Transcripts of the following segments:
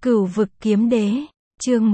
Cửu vực kiếm đế, chương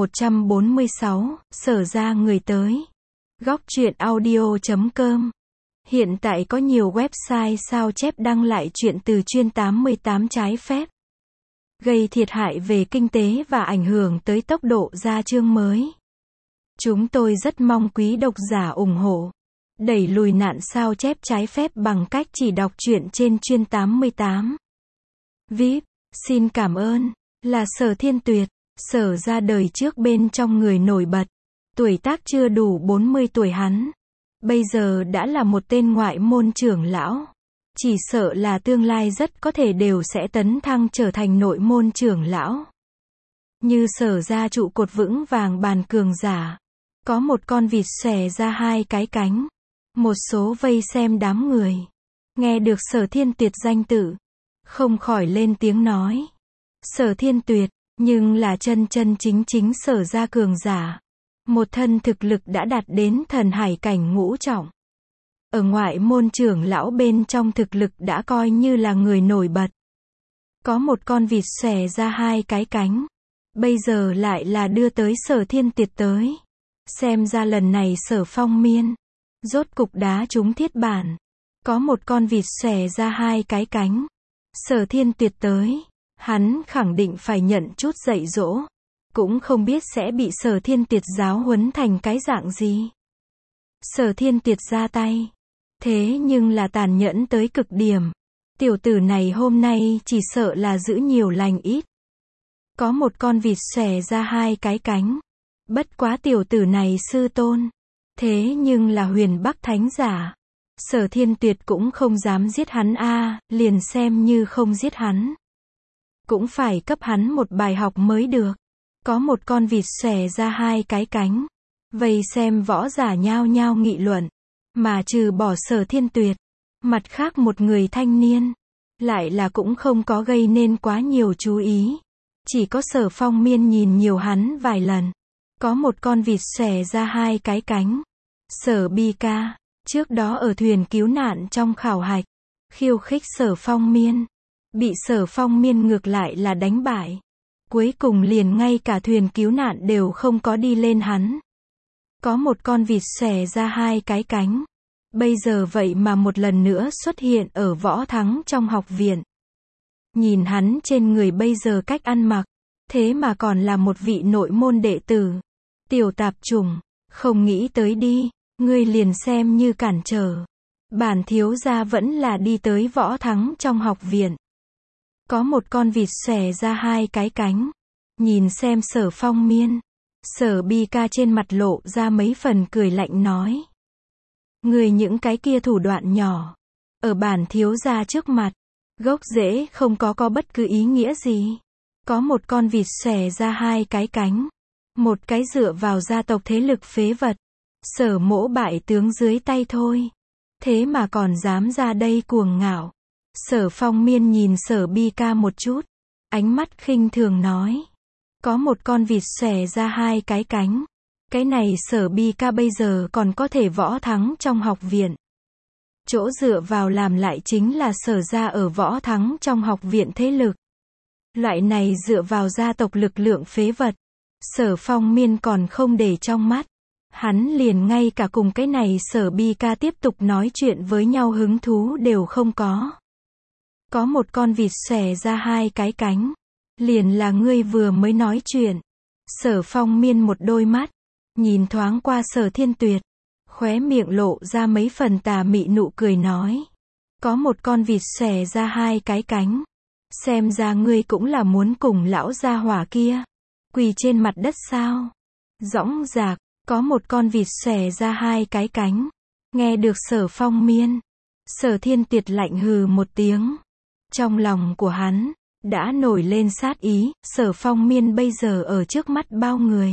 146, Sở ra người tới. Góc truyện audio.com. Hiện tại có nhiều website sao chép đăng lại truyện từ chuyên 88 trái phép, gây thiệt hại về kinh tế và ảnh hưởng tới tốc độ ra chương mới. Chúng tôi rất mong quý độc giả ủng hộ, đẩy lùi nạn sao chép trái phép bằng cách chỉ đọc truyện trên chuyên 88. VIP, xin cảm ơn, là Sở Thiên Tuyệt. Sở ra đời trước bên trong người nổi bật. Tuổi tác chưa đủ 40 tuổi hắn bây giờ đã là một tên ngoại môn trưởng lão. Chỉ sợ là tương lai rất có thể đều sẽ tấn thăng trở thành nội môn trưởng lão. Như Sở ra trụ cột vững vàng bàn cường giả. Có một con vịt xòe ra hai cái cánh. Một số vây xem đám người nghe được Sở Thiên Tuyệt danh tự, không khỏi lên tiếng nói. Sở Thiên Tuyệt, nhưng là chân chính Sở ra cường giả. Một thân thực lực đã đạt đến thần hải cảnh ngũ trọng. Ở ngoại môn trưởng lão bên trong thực lực đã coi như là người nổi bật. Có một con vịt xòe ra hai cái cánh. Bây giờ lại là đưa tới Sở Thiên Tuyệt tới. Xem ra lần này Sở Phong Miên rốt cục đá trúng thiết bản. Có một con vịt xòe ra hai cái cánh. Sở Thiên Tuyệt tới, hắn khẳng định phải nhận chút dạy dỗ. Cũng không biết sẽ bị Sở Thiên Tuyệt giáo huấn thành cái dạng gì. Sở Thiên Tuyệt ra tay, thế nhưng là tàn nhẫn tới cực điểm. Tiểu tử này hôm nay chỉ sợ là giữ nhiều lành ít. Có một con vịt xòe ra hai cái cánh. Bất quá tiểu tử này sư tôn, thế nhưng là huyền Bắc thánh giả. Sở Thiên Tuyệt cũng không dám giết hắn liền xem như không giết hắn, cũng phải cấp hắn một bài học mới được. Có một con vịt xòe ra hai cái cánh. Vây xem võ giả nhao nhao nghị luận. Mà trừ bỏ Sở Thiên Tuyệt, mặt khác một người thanh niên lại là cũng không có gây nên quá nhiều chú ý. Chỉ có Sở Phong Miên nhìn nhiều hắn vài lần. Có một con vịt xòe ra hai cái cánh. Sở Bi Ca, trước đó ở thuyền cứu nạn trong khảo hạch, khiêu khích Sở Phong Miên. Bị Sở Phong Miên ngược lại là đánh bại. Cuối cùng liền ngay cả thuyền cứu nạn đều không có đi lên hắn. Có một con vịt xòe ra hai cái cánh. Bây giờ vậy mà một lần nữa xuất hiện ở Võ Thắng trong học viện. Nhìn hắn trên người bây giờ cách ăn mặc, thế mà còn là một vị nội môn đệ tử. Tiểu tạp chủng, không nghĩ tới đi, ngươi liền xem như cản trở. Bản thiếu gia vẫn là đi tới Võ Thắng trong học viện. Có một con vịt xòe ra hai cái cánh. Nhìn xem Sở Phong Miên, Sở Bi Ca trên mặt lộ ra mấy phần cười lạnh nói. Người những cái kia thủ đoạn nhỏ, ở bản thiếu gia trước mặt, gốc rễ không có bất cứ ý nghĩa gì. Có một con vịt xòe ra hai cái cánh. Một cái dựa vào gia tộc thế lực phế vật. Sở mỗ bại tướng dưới tay thôi. Thế mà còn dám ra đây cuồng ngạo. Sở Phong Miên nhìn Sở Bi Ca một chút, ánh mắt khinh thường nói. Có một con vịt xòe ra hai cái cánh. Cái này Sở Bi Ca bây giờ còn có thể Võ Thắng trong học viện. Chỗ dựa vào làm lại chính là Sở ra ở Võ Thắng trong học viện thế lực. Loại này dựa vào gia tộc lực lượng phế vật, Sở Phong Miên còn không để trong mắt. Hắn liền ngay cả cùng cái này Sở Bi Ca tiếp tục nói chuyện với nhau hứng thú đều không có. Có một con vịt xòe ra hai cái cánh. Liền là ngươi vừa mới nói chuyện. Sở Phong Miên một đôi mắt, nhìn thoáng qua Sở Thiên Tuyệt, khóe miệng lộ ra mấy phần tà mị nụ cười nói. Có một con vịt xòe ra hai cái cánh. Xem ra ngươi cũng là muốn cùng lão gia hỏa kia quỳ trên mặt đất sao? Dõng dạc, có một con vịt xòe ra hai cái cánh. Nghe được Sở Phong Miên, Sở Thiên Tuyệt lạnh hừ một tiếng. Trong lòng của hắn đã nổi lên sát ý. Sở Phong Miên bây giờ ở trước mắt bao người,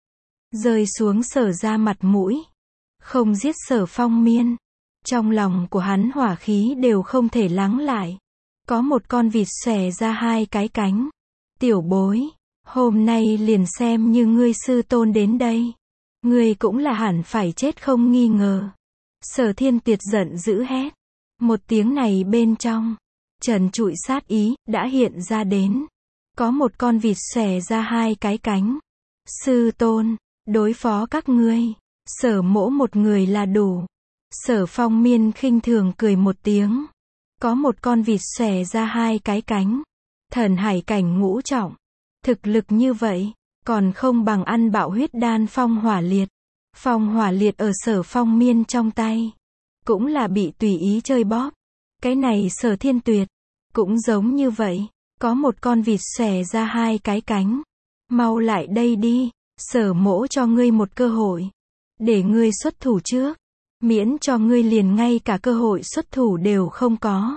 rơi xuống Sở ra mặt mũi, không giết Sở Phong Miên, trong lòng của hắn hỏa khí đều không thể lắng lại. Có một con vịt xòe ra hai cái cánh. Tiểu bối, hôm nay liền xem như ngươi sư tôn đến đây, ngươi cũng là hẳn phải chết không nghi ngờ. Sở Thiên Tuyệt giận dữ hét. Một tiếng này bên trong trần trụi sát ý đã hiện ra đến. Có một con vịt xòe ra hai cái cánh. Sư tôn, đối phó các ngươi, Sở Mỗ một người là đủ. Sở Phong Miên khinh thường cười một tiếng. Có một con vịt xòe ra hai cái cánh. Thần hải cảnh ngũ trọng. Thực lực như vậy, còn không bằng ăn bạo huyết đan phong hỏa liệt. Phong hỏa liệt ở Sở Phong Miên trong tay, cũng là bị tùy ý chơi bóp. Cái này Sở Thiên Tuyệt, cũng giống như vậy. Có một con vịt xòe ra hai cái cánh. Mau lại đây đi, Sở Mỗ cho ngươi một cơ hội. Để ngươi xuất thủ trước. Miễn cho ngươi liền ngay cả cơ hội xuất thủ đều không có.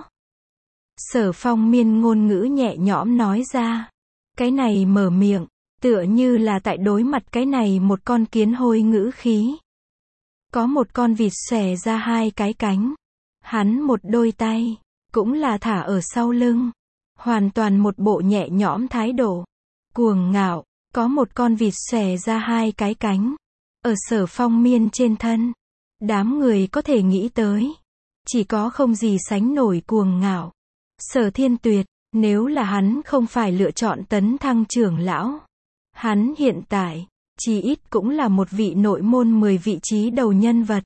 Sở Phong Miên ngôn ngữ nhẹ nhõm nói ra. Cái này mở miệng, tựa như là tại đối mặt cái này một con kiến hôi ngữ khí. Có một con vịt xòe ra hai cái cánh. Hắn một đôi tay, cũng là thả ở sau lưng. Hoàn toàn một bộ nhẹ nhõm thái độ. Cuồng ngạo, có một con vịt xòe ra hai cái cánh. Ở Sở Phong Miên trên thân. Đám người có thể nghĩ tới. Chỉ có không gì sánh nổi cuồng ngạo. Sở Thiên Tuyệt, nếu là hắn không phải lựa chọn tấn thăng trưởng lão. Hắn hiện tại, chí ít cũng là một vị nội môn 10 vị trí đầu nhân vật.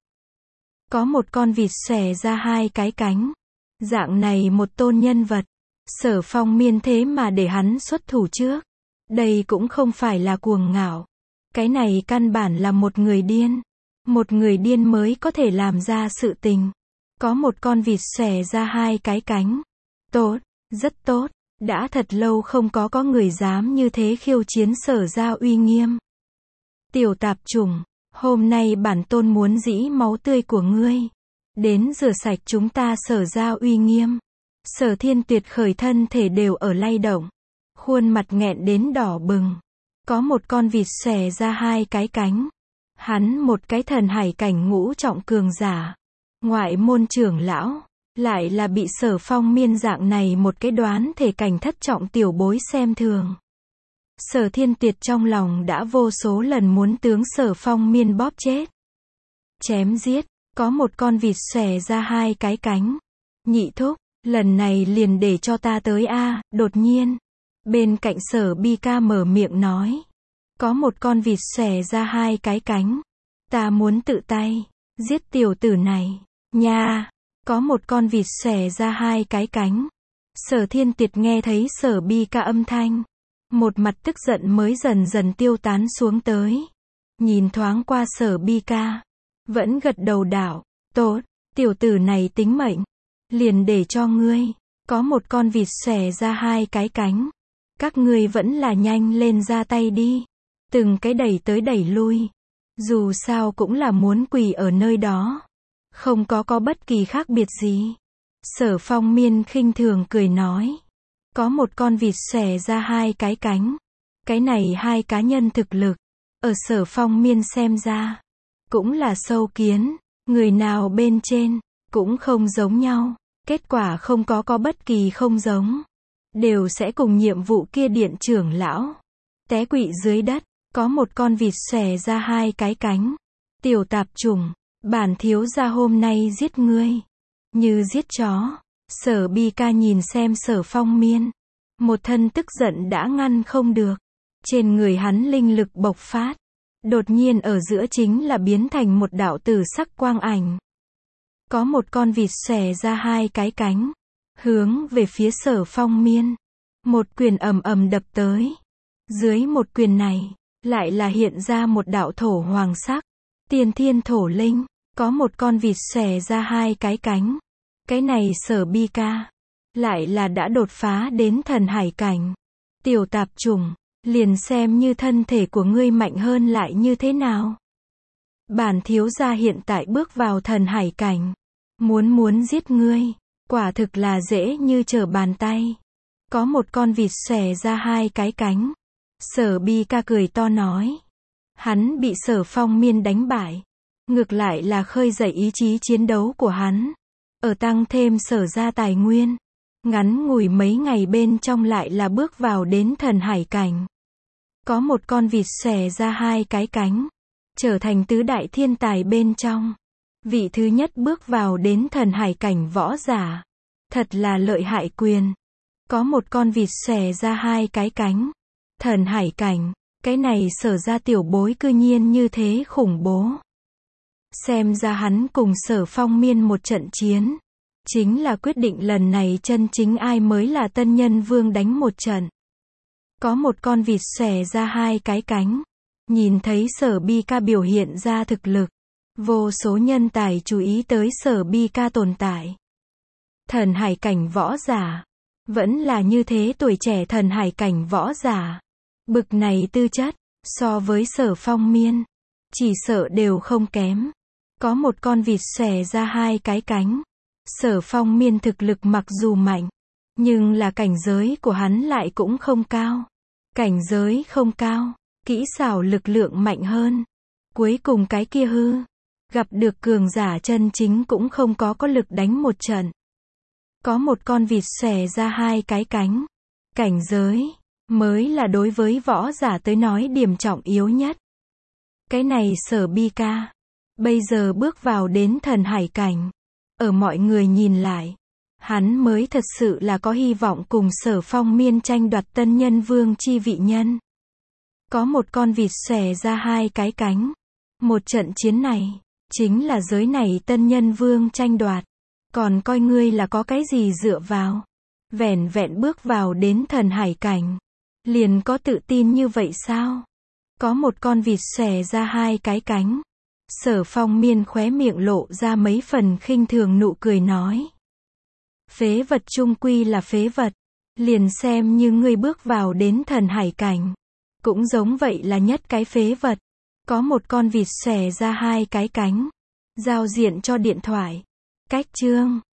Có một con vịt xòe ra hai cái cánh. Dạng này một tôn nhân vật. Sở Phong Miên thế mà để hắn xuất thủ trước. Đây cũng không phải là cuồng ngạo. Cái này căn bản là một người điên. Một người điên mới có thể làm ra sự tình. Có một con vịt xòe ra hai cái cánh. Tốt, rất tốt. Đã thật lâu không có người dám như thế khiêu chiến Sở gia uy nghiêm. Tiểu tạp chủng, hôm nay bản tôn muốn dĩ máu tươi của ngươi. Đến rửa sạch chúng ta Sở gia uy nghiêm. Sở Thiên Tuyệt khởi thân thể đều ở lay động. Khuôn mặt nghẹn đến đỏ bừng. Có một con vịt xòe ra hai cái cánh. Hắn một cái thần hải cảnh ngũ trọng cường giả. Ngoại môn trưởng lão. Lại là bị Sở Phong Miên dạng này một cái đoán thể cảnh thất trọng tiểu bối xem thường. Sở Thiên Tuyệt trong lòng đã vô số lần muốn tướng Sở Phong Miên bóp chết. Chém giết. Có một con vịt xòe ra hai cái cánh. Nhị thúc, lần này liền để cho ta tới a. Đột nhiên, bên cạnh Sở Bi Ca mở miệng nói. Có một con vịt xòe ra hai cái cánh. Ta muốn tự tay giết tiểu tử này. Nha. Có một con vịt xòe ra hai cái cánh. Sở Thiên Tuyệt nghe thấy Sở Bi Ca âm thanh. Một mặt tức giận mới dần dần tiêu tán xuống tới. Nhìn thoáng qua Sở Bi Ca. Vẫn gật đầu đạo. Tốt, tiểu tử này tính mệnh. Liền để cho ngươi. Có một con vịt xòe ra hai cái cánh. Các ngươi vẫn là nhanh lên ra tay đi. Từng cái đẩy tới đẩy lui. Dù sao cũng là muốn quỳ ở nơi đó. Không có bất kỳ khác biệt gì. Sở Phong Miên khinh thường cười nói. Có một con vịt xòe ra hai cái cánh. Cái này hai cá nhân thực lực. Ở Sở Phong Miên xem ra. Cũng là sâu kiến. Người nào bên trên. Cũng không giống nhau. Kết quả không có bất kỳ không giống. Đều sẽ cùng nhiệm vụ kia điện trưởng lão. Té quỵ dưới đất. Có một con vịt xòe ra hai cái cánh. Tiểu tạp chủng. Bản thiếu gia hôm nay giết ngươi. Như giết chó. Sở Bi Ca nhìn xem Sở Phong Miên. Một thân tức giận đã ngăn không được. Trên người hắn linh lực bộc phát. Đột nhiên ở giữa chính là biến thành một đạo tử sắc quang ảnh. Có một con vịt xòe ra hai cái cánh. Hướng về phía Sở Phong Miên. Một quyền ầm ầm đập tới. Dưới một quyền này, lại là hiện ra một đạo thổ hoàng sắc. Tiên thiên thổ linh. Có một con vịt xòe ra hai cái cánh. Cái này Sở Bi Ca. Lại là đã đột phá đến thần hải cảnh. Tiểu tạp chủng. Liền xem như thân thể của ngươi mạnh hơn lại như thế nào. Bản thiếu gia hiện tại bước vào thần hải cảnh. Muốn giết ngươi. Quả thực là dễ như trở bàn tay. Có một con vịt xòe ra hai cái cánh. Sở Bi Ca cười to nói. Hắn bị Sở Phong Miên đánh bại. Ngược lại là khơi dậy ý chí chiến đấu của hắn. Ở tăng thêm Sở gia tài nguyên. Ngắn ngủi mấy ngày bên trong lại là bước vào đến thần hải cảnh. Có một con vịt xòe ra hai cái cánh. Trở thành tứ đại thiên tài bên trong. Vị thứ nhất bước vào đến thần hải cảnh võ giả. Thật là lợi hại quyền. Có một con vịt xòe ra hai cái cánh. Thần hải cảnh. Cái này Sở ra tiểu bối cư nhiên như thế khủng bố. Xem ra hắn cùng Sở Phong Miên một trận chiến. Chính là quyết định lần này chân chính ai mới là tân nhân vương đánh một trận. Có một con vịt xòe ra hai cái cánh. Nhìn thấy Sở Bi Ca biểu hiện ra thực lực. Vô số nhân tài chú ý tới Sở Bi Ca tồn tại. Thần hải cảnh võ giả. Vẫn là như thế tuổi trẻ thần hải cảnh võ giả. Bực này tư chất, so với Sở Phong Miên, chỉ sợ đều không kém. Có một con vịt xòe ra hai cái cánh. Sở Phong Miên thực lực mặc dù mạnh, nhưng là cảnh giới của hắn lại cũng không cao. Cảnh giới không cao, kỹ xảo lực lượng mạnh hơn. Cuối cùng cái kia hư, gặp được cường giả chân chính cũng không có lực đánh một trận. Có một con vịt xòe ra hai cái cánh. Cảnh giới mới là đối với võ giả tới nói điểm trọng yếu nhất. Cái này Sở Bi Ca bây giờ bước vào đến thần hải cảnh. Ở mọi người nhìn lại, hắn mới thật sự là có hy vọng cùng Sở Phong Miên tranh đoạt tân nhân vương chi vị nhân. Có một con vịt xòe ra hai cái cánh. Một trận chiến này, chính là giới này tân nhân vương tranh đoạt. Còn coi ngươi là có cái gì dựa vào. Vẻn vẹn bước vào đến thần hải cảnh. Liền có tự tin như vậy sao? Có một con vịt xòe ra hai cái cánh. Sở Phong Miên khóe miệng lộ ra mấy phần khinh thường nụ cười nói. Phế vật chung quy là phế vật. Liền xem như ngươi bước vào đến thần hải cảnh. Cũng giống vậy là nhất cái phế vật. Có một con vịt xòe ra hai cái cánh. Giao diện cho điện thoại. Cách chương